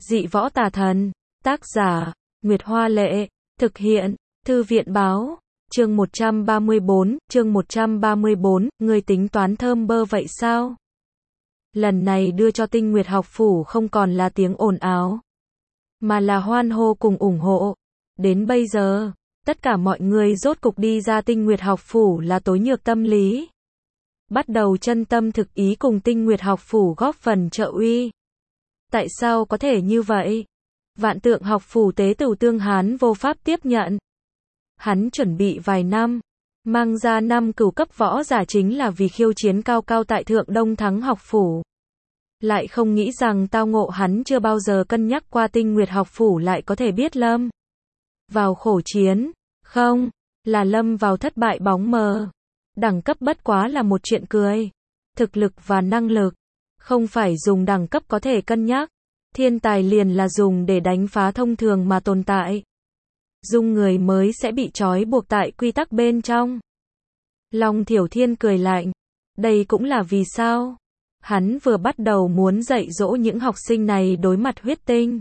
Dị võ tà thần. Tác giả, Nguyệt Hoa Lệ. Thực hiện, Thư viện Báo. Chương 134, ngươi tính toán thơm bơ vậy sao? Lần này đưa cho Tinh Nguyệt học phủ không còn là tiếng ồn ào, mà là hoan hô cùng ủng hộ. Đến bây giờ, tất cả mọi người rốt cục đi ra Tinh Nguyệt học phủ là tối nhược tâm lý. Bắt đầu chân tâm thực ý cùng Tinh Nguyệt học phủ góp phần trợ uy. Tại sao có thể như vậy? Vạn Tượng học phủ tế tửu Tương Hán vô pháp tiếp nhận. Hắn chuẩn bị vài năm, mang ra 5 cửu cấp võ giả chính là vì khiêu chiến cao cao tại thượng Đông Thắng học phủ. Lại không nghĩ rằng tao ngộ hắn chưa bao giờ cân nhắc qua Tinh Nguyệt học phủ lại có thể biết lâm vào khổ chiến, không, là lâm vào thất bại bóng mờ. Đẳng cấp bất quá là một chuyện cười. Thực lực và năng lực, không phải dùng đẳng cấp có thể cân nhắc. Thiên tài liền là dùng để đánh phá thông thường mà tồn tại. Dung người mới sẽ bị trói buộc tại quy tắc bên trong. Long Thiểu Thiên cười lạnh. Đây cũng là vì sao hắn vừa bắt đầu muốn dạy dỗ những học sinh này đối mặt huyết tinh.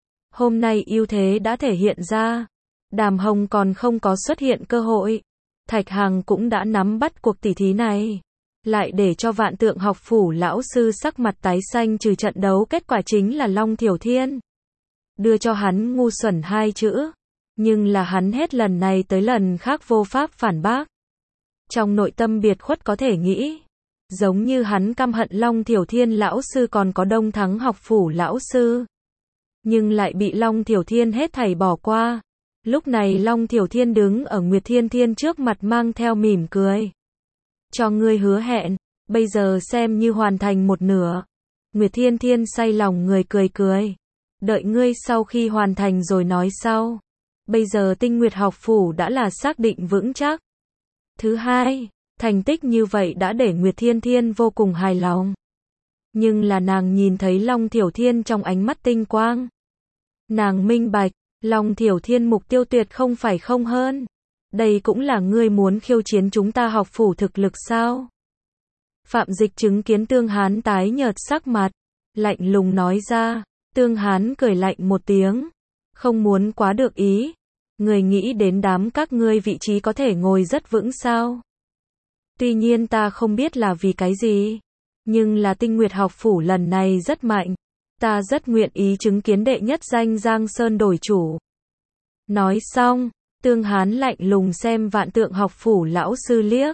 Hôm nay ưu thế đã thể hiện ra. Đàm Hồng còn không có xuất hiện cơ hội. Thạch Hằng cũng đã nắm bắt cuộc tỉ thí này. Lại để cho Vạn Tượng học phủ lão sư sắc mặt tái xanh trừ trận đấu kết quả chính là Long Thiểu Thiên. Đưa cho hắn ngu xuẩn 2 chữ. Nhưng là hắn hết lần này tới lần khác vô pháp phản bác. Trong nội tâm biệt khuất có thể nghĩ. Giống như hắn căm hận Long Thiểu Thiên lão sư còn có Đông Thắng học phủ lão sư. Nhưng lại bị Long Thiểu Thiên hết thảy bỏ qua. Lúc này Long Thiểu Thiên đứng ở Nguyệt Thiên Thiên trước mặt mang theo mỉm cười. Cho ngươi hứa hẹn, bây giờ xem như hoàn thành một nửa. Nguyệt Thiên Thiên say lòng người cười cười. Đợi ngươi sau khi hoàn thành rồi nói sau. Bây giờ Tinh Nguyệt học phủ đã là xác định vững chắc. Thứ hai, thành tích như vậy đã để Nguyệt Thiên Thiên vô cùng hài lòng. Nhưng là nàng nhìn thấy Long Thiểu Thiên trong ánh mắt tinh quang. Nàng minh bạch, Long Thiểu Thiên mục tiêu tuyệt không phải không hơn. Đây cũng là ngươi muốn khiêu chiến chúng ta học phủ thực lực sao? Phạm Dịch chứng kiến Tương Hán tái nhợt sắc mặt, lạnh lùng nói ra. Tương Hán cười lạnh một tiếng. Không muốn quá được ý. Người nghĩ đến đám các ngươi vị trí có thể ngồi rất vững sao? Tuy nhiên ta không biết là vì cái gì. Nhưng là Tinh Nguyệt học phủ lần này rất mạnh. Ta rất nguyện ý chứng kiến đệ nhất danh Giang Sơn đổi chủ. Nói xong, Tương Hán lạnh lùng xem Vạn Tượng học phủ lão sư liếc.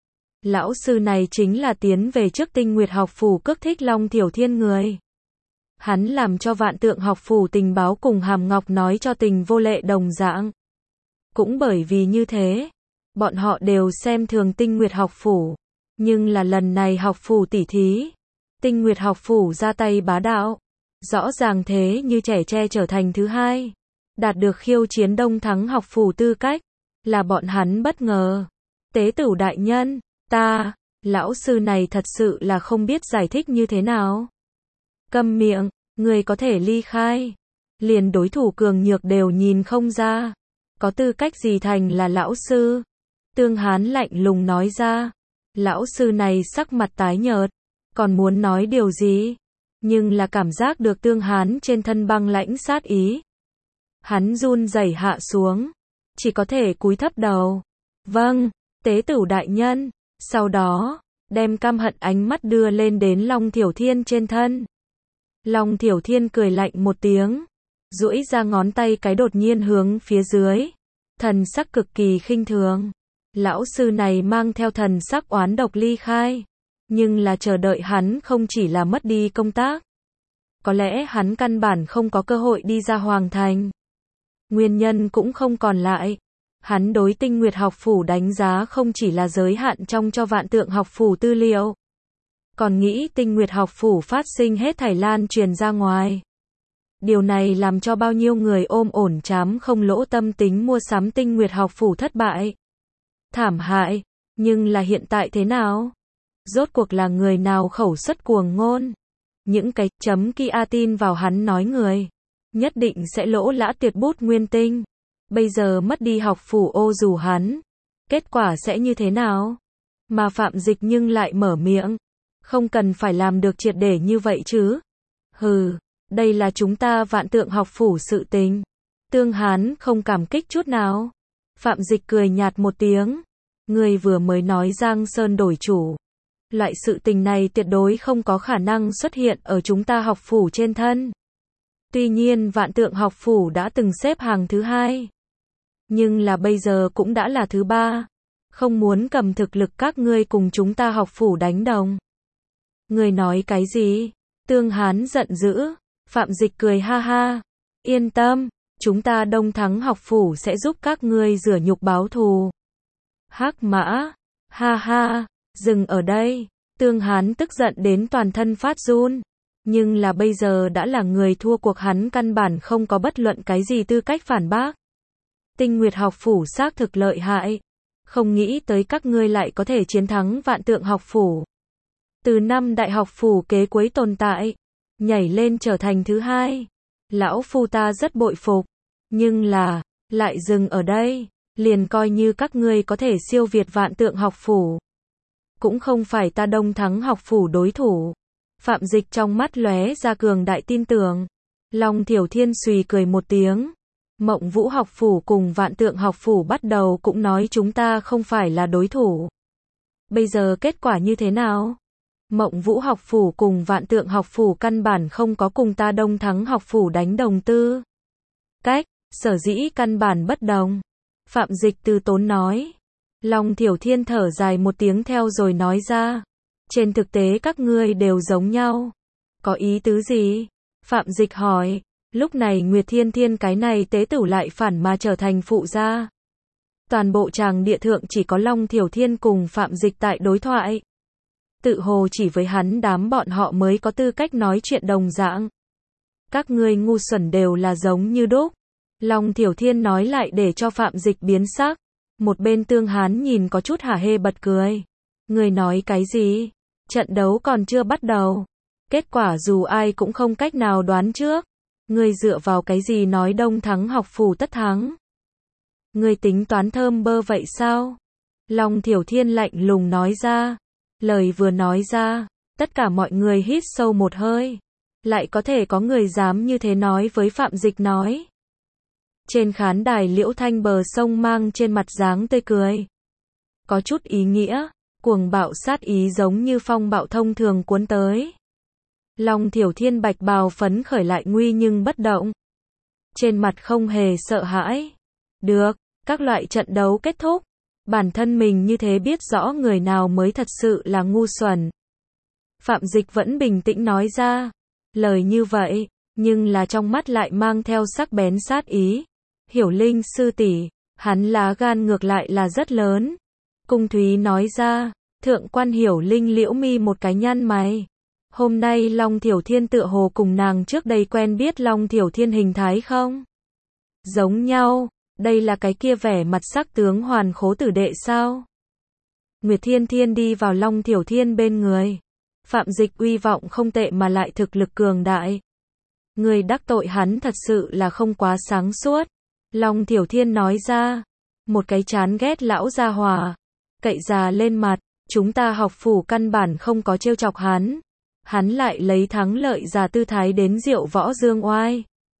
Lão sư này chính là tiến về trước Tinh Nguyệt học phủ cước thích Long Thiểu Thiên người. Hắn làm cho Vạn Tượng học phủ tình báo cùng Hàm Ngọc nói cho Tình Vô Lệ đồng dạng. Cũng bởi vì như thế, bọn họ đều xem thường Tinh Nguyệt học phủ. Nhưng là lần này học phủ tỉ thí, Tinh Nguyệt học phủ ra tay bá đạo. Rõ ràng thế như trẻ tre trở thành thứ hai. Đạt được khiêu chiến Đông Thắng học phủ tư cách. Là bọn hắn bất ngờ. Tế tửu đại nhân, lão sư này thật sự là không biết giải thích như thế nào. Câm miệng, người có thể ly khai. Liền đối thủ cường nhược đều nhìn không ra. Có tư cách gì thành là lão sư? Tương Hán lạnh lùng nói ra. Lão sư này sắc mặt tái nhợt. Còn muốn nói điều gì? Nhưng là cảm giác được Tương Hán trên thân băng lãnh sát ý. Hắn run rẩy hạ xuống. Chỉ có thể cúi thấp đầu. Vâng, tế tửu đại nhân. Sau đó, đem căm hận ánh mắt đưa lên đến Long Thiểu Thiên trên thân. Long Thiểu Thiên cười lạnh một tiếng. Duỗi ra ngón tay cái đột nhiên hướng phía dưới. Thần sắc cực kỳ khinh thường. Lão sư này mang theo thần sắc oán độc ly khai. Nhưng là chờ đợi hắn không chỉ là mất đi công tác. Có lẽ hắn căn bản không có cơ hội đi ra Hoàng Thành. Nguyên nhân cũng không còn lại. Hắn đối Tinh Nguyệt học phủ đánh giá không chỉ là giới hạn trong cho Vạn Tượng học phủ tư liệu. Còn nghĩ Tinh Nguyệt học phủ phát sinh hết thảy lan truyền ra ngoài. Điều này làm cho bao nhiêu người ôm ổn chám không lỗ tâm tính mua sắm Tinh Nguyệt học phủ thất bại. Thảm hại. Nhưng là hiện tại thế nào? Rốt cuộc là người nào khẩu xuất cuồng ngôn? Những cái chấm kia tin vào hắn nói người. Nhất định sẽ lỗ lã tuyệt bút nguyên tinh. Bây giờ mất đi học phủ ô dù hắn. Kết quả sẽ như thế nào? Mà Phạm Dịch nhưng lại mở miệng. Không cần phải làm được triệt để như vậy chứ. Hừ, Đây là chúng ta Vạn Tượng học phủ sự tình. Tương Hán không cảm kích chút nào. Phạm Dịch cười nhạt một tiếng. Người vừa mới nói Giang Sơn đổi chủ. Loại sự tình này tuyệt đối không có khả năng xuất hiện ở chúng ta học phủ trên thân. Tuy nhiên Vạn Tượng học phủ đã từng xếp hàng thứ 2. Nhưng là bây giờ cũng đã là thứ 3. Không muốn cầm thực lực các ngươi cùng chúng ta học phủ đánh đồng. Ngươi nói cái gì? Tương Hán giận dữ. Phạm Dịch cười ha ha. Yên tâm, chúng ta Đông Thắng học phủ sẽ giúp các ngươi rửa nhục báo thù. Hắc Mã. Ha ha. Dừng ở đây. Tương Hán tức giận đến toàn thân phát run. Nhưng là bây giờ đã là người thua cuộc, hắn căn bản không có bất luận cái gì tư cách phản bác. Tinh Nguyệt học phủ xác thực lợi hại. Không nghĩ tới các ngươi lại có thể chiến thắng Vạn Tượng học phủ. Từ 5 đại học phủ kế cuối tồn tại, nhảy lên trở thành thứ 2. Lão phu ta rất bội phục. Nhưng là, lại dừng ở đây. Liền coi như các ngươi có thể siêu việt Vạn Tượng học phủ. Cũng không phải ta Đông Thắng học phủ đối thủ. Phạm Dịch trong mắt lóe ra cường đại tin tưởng. Long Thiểu Thiên xùy cười một tiếng. Mộng Vũ học phủ cùng Vạn Tượng học phủ bắt đầu cũng nói chúng ta không phải là đối thủ. Bây giờ kết quả như thế nào? Mộng Vũ học phủ cùng Vạn Tượng học phủ căn bản không có cùng ta Đông Thắng học phủ đánh đồng tư cách, sở dĩ căn bản bất đồng. Phạm Dịch từ tốn nói. Long Thiểu Thiên thở dài một tiếng theo rồi nói ra. Trên thực tế các ngươi đều giống nhau. Có ý tứ gì? Phạm Dịch hỏi. Lúc này Nguyệt Thiên Thiên cái này tế tử lại phản mà trở thành phụ gia. Toàn bộ tràng địa thượng chỉ có Long Thiểu Thiên cùng Phạm Dịch tại đối thoại. Tự hồ chỉ với hắn đám bọn họ mới có tư cách nói chuyện đồng dạng. Các ngươi ngu xuẩn đều là giống như đúc. Long Thiểu Thiên nói lại để cho Phạm Dịch biến sắc. Một bên Tương Hán nhìn có chút hả hê bật cười. Ngươi nói cái gì? Trận đấu còn chưa bắt đầu. Kết quả dù ai cũng không cách nào đoán trước. Ngươi dựa vào cái gì nói Đông Thắng học phủ tất thắng? Ngươi tính toán thơm bơ vậy sao? Long Thiểu Thiên lạnh lùng nói ra. Lời vừa nói ra, tất cả mọi người hít sâu một hơi. Lại có thể có người dám như thế nói với Phạm Dịch nói. Trên khán đài Liễu Thanh bờ sông mang trên mặt dáng tươi cười. Có chút ý nghĩa, cuồng bạo sát ý giống như phong bạo thông thường cuốn tới. Long Thiểu Thiên bạch bào phấn khởi lại nguy nhưng bất động. Trên mặt không hề sợ hãi. Được, các loại trận đấu kết thúc. Bản thân mình như thế biết rõ người nào mới thật sự là ngu xuẩn. Phạm Dịch vẫn bình tĩnh nói ra. Lời như vậy, nhưng là trong mắt lại mang theo sắc bén sát ý. Hiểu Linh sư tỷ, hắn lá gan ngược lại là rất lớn. Cung Thúy nói ra. Thượng quan Hiểu Linh liễu mi một cái nhăn mày. Hôm nay Long Thiểu Thiên tựa hồ cùng nàng trước đây quen biết Long Thiểu Thiên hình thái không? Giống nhau, đây là cái kia vẻ mặt sắc tướng hoàn khố tử đệ sao? Nguyệt Thiên Thiên đi vào Long Thiểu Thiên bên người. Phạm Dịch uy vọng không tệ mà lại thực lực cường đại. Người đắc tội hắn thật sự là không quá sáng suốt. Long Thiểu Thiên nói ra. Một cái chán ghét lão gia hỏa. Cậy già lên mặt, chúng ta học phủ căn bản không có trêu chọc hắn. Hắn lại lấy thắng lợi giả tư thái đến diệu võ dương oai.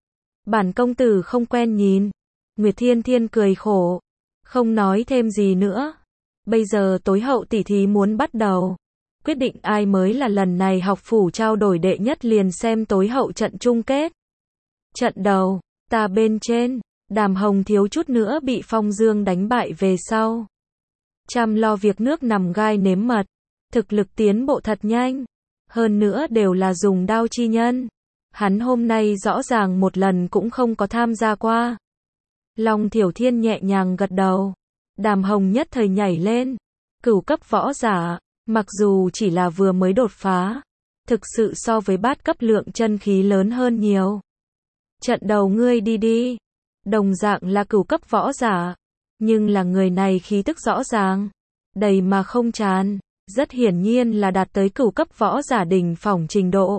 Bản công tử không quen nhìn. Nguyệt Thiên Thiên cười khổ. Không nói thêm gì nữa. Bây giờ tối hậu tỷ thí muốn bắt đầu. Quyết định ai mới là lần này học phủ trao đổi đệ nhất liền xem tối hậu trận chung kết. Trận đầu, ta bên trên, Đàm Hồng thiếu chút nữa bị Phong Dương đánh bại về sau. Chăm lo việc nước nằm gai nếm mật. Thực lực tiến bộ thật nhanh. Hơn nữa đều là dùng đao chi nhân. Hắn hôm nay rõ ràng một lần cũng không có tham gia qua. Long Thiểu Thiên nhẹ nhàng gật đầu. Đàm Hồng nhất thời nhảy lên. Cửu cấp võ giả, mặc dù chỉ là vừa mới đột phá, thực sự so với bát cấp lượng chân khí lớn hơn nhiều. Trận đầu ngươi đi đi. Đồng dạng là cửu cấp võ giả, nhưng là người này khí tức rõ ràng, đầy mà không tràn. Rất hiển nhiên là đạt tới cửu cấp võ giả đỉnh phong trình độ.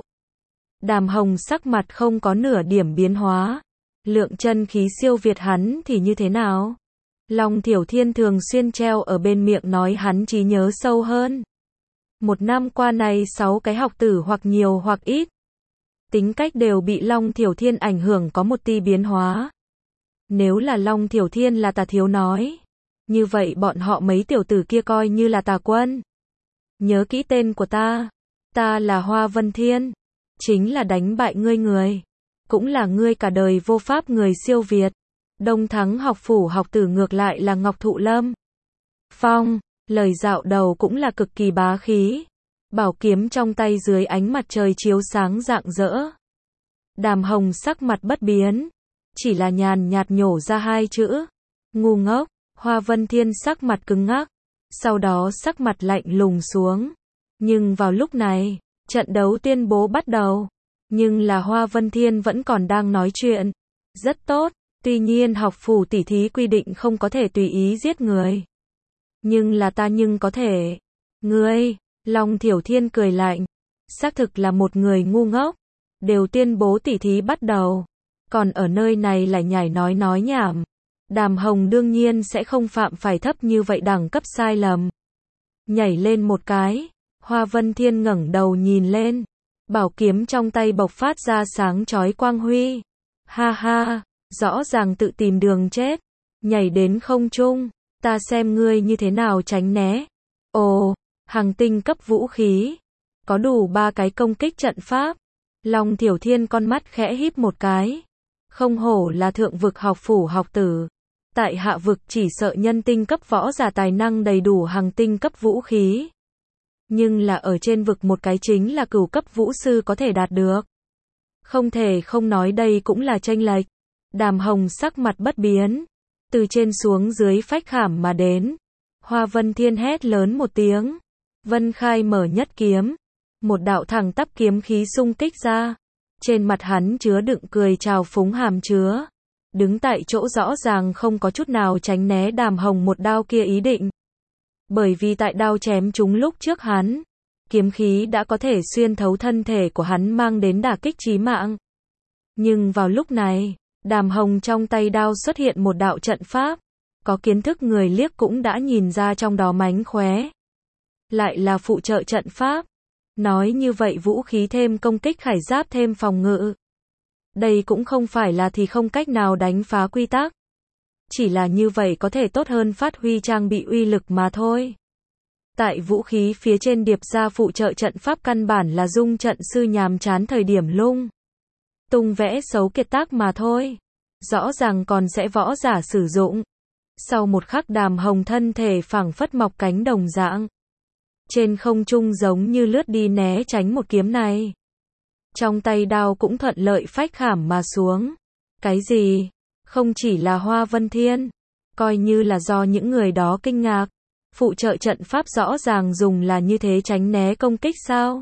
Đàm Hồng sắc mặt không có nửa điểm biến hóa. Lượng chân khí siêu việt hắn thì như thế nào? Long Thiểu Thiên thường xuyên treo ở bên miệng nói hắn trí nhớ sâu hơn. Một năm qua này 6 cái học tử hoặc nhiều hoặc ít. tính cách đều bị Long Thiểu Thiên ảnh hưởng có một tí biến hóa. Nếu là Long Thiểu Thiên là Tà Thiếu nói, như vậy bọn họ mấy tiểu tử kia coi như là Tà Quân. Nhớ kỹ tên của ta là Hoa Vân Thiên, chính là đánh bại ngươi người, cũng là ngươi cả đời vô pháp người siêu việt. Đông Thắng học phủ học tử ngược lại là Ngọc Thụ Lâm Phong, lời dạo đầu cũng là cực kỳ bá khí. Bảo kiếm trong tay dưới ánh mặt trời chiếu sáng rạng rỡ. Đàm Hồng sắc mặt bất biến, chỉ là nhàn nhạt nhổ ra hai chữ, ngu ngốc. Hoa Vân Thiên sắc mặt cứng ngắc, sau đó sắc mặt lạnh lùng xuống. Nhưng vào lúc này, trận đấu tuyên bố bắt đầu. Nhưng là Hoa Vân Thiên vẫn còn đang nói chuyện. Rất tốt, tuy nhiên học phủ tỉ thí quy định không có thể tùy ý giết người. Nhưng là ta nhưng có thể. Ngươi, Long Thiểu Thiên cười lạnh. Xác thực là một người ngu ngốc. Đều tuyên bố tỉ thí bắt đầu. Còn ở nơi này lại nhảy nói nhảm. Đàm Hồng đương nhiên sẽ không phạm phải thấp như vậy đẳng cấp sai lầm. Nhảy lên một cái. Hoa Vân Thiên ngẩng đầu nhìn lên. Bảo kiếm trong tay bộc phát ra sáng chói quang huy. Ha ha, rõ ràng tự tìm đường chết. Nhảy đến không trung. Ta xem ngươi như thế nào tránh né. Ồ, hàng tinh cấp vũ khí. Có đủ 3 cái công kích trận pháp. Long Thiểu Thiên con mắt khẽ híp một cái. Không hổ là thượng vực học phủ học tử. Tại hạ vực chỉ sợ nhân tinh cấp võ giả tài năng đầy đủ hàng tinh cấp vũ khí. Nhưng là ở trên vực một cái chính là cửu cấp vũ sư có thể đạt được. Không thể không nói đây cũng là chênh lệch. Đàm Hồng sắc mặt bất biến. Từ trên xuống dưới phách khảm mà đến. Hoa Vân Thiên hét lớn một tiếng. Vân Khai mở nhất kiếm. Một đạo thẳng tắp kiếm khí xung kích ra. Trên mặt hắn chứa đựng cười trào phúng hàm chứa. Đứng tại chỗ rõ ràng không có chút nào tránh né Đàm Hồng một đao kia ý định. Bởi vì tại đao chém trúng lúc trước hắn, kiếm khí đã có thể xuyên thấu thân thể của hắn mang đến đả kích chí mạng. Nhưng vào lúc này, Đàm Hồng trong tay đao xuất hiện một đạo trận pháp. Có kiến thức người liếc cũng đã nhìn ra trong đó mánh khóe. Lại là phụ trợ trận pháp. Nói như vậy vũ khí thêm công kích khải giáp thêm phòng ngự. Đây cũng không phải là thì không cách nào đánh phá quy tắc. Chỉ là như vậy có thể tốt hơn phát huy trang bị uy lực mà thôi. Tại vũ khí phía trên điệp ra phụ trợ trận pháp căn bản là dung trận sư nhàm chán thời điểm lung tung vẽ xấu kiệt tác mà thôi. Rõ ràng còn sẽ võ giả sử dụng. Sau một khắc Đàm Hồng thân thể phảng phất mọc cánh đồng dạng. Trên không trung giống như lướt đi né tránh một kiếm này. Trong tay đao cũng thuận lợi phách khảm mà xuống. Cái gì? Không chỉ là Hoa Vân Thiên. Coi như là do những người đó kinh ngạc. Phụ trợ trận pháp rõ ràng dùng là như thế tránh né công kích sao?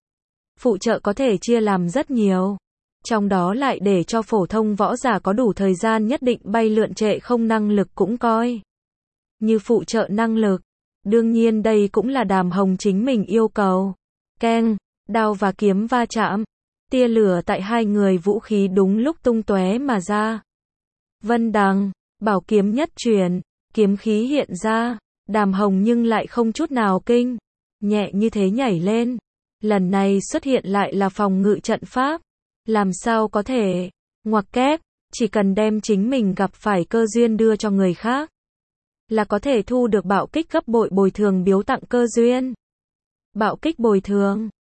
Phụ trợ có thể chia làm rất nhiều. Trong đó lại để cho phổ thông võ giả có đủ thời gian nhất định bay lượn trệ không năng lực cũng coi như phụ trợ năng lực. Đương nhiên đây cũng là Đàm Hồng chính mình yêu cầu. Keng, đao và kiếm va chạm. Tia lửa tại hai người vũ khí đúng lúc tung tóe mà ra. Vân đằng, bảo kiếm nhất chuyển, kiếm khí hiện ra. Đàm Hồng nhưng lại không chút nào kinh. Nhẹ như thế nhảy lên. Lần này xuất hiện lại là phòng ngự trận pháp. Làm sao có thể? Ngoặc kép, chỉ cần đem chính mình gặp phải cơ duyên đưa cho người khác. Là có thể thu được bạo kích gấp bội bồi thường biếu tặng cơ duyên. Bạo kích bồi thường.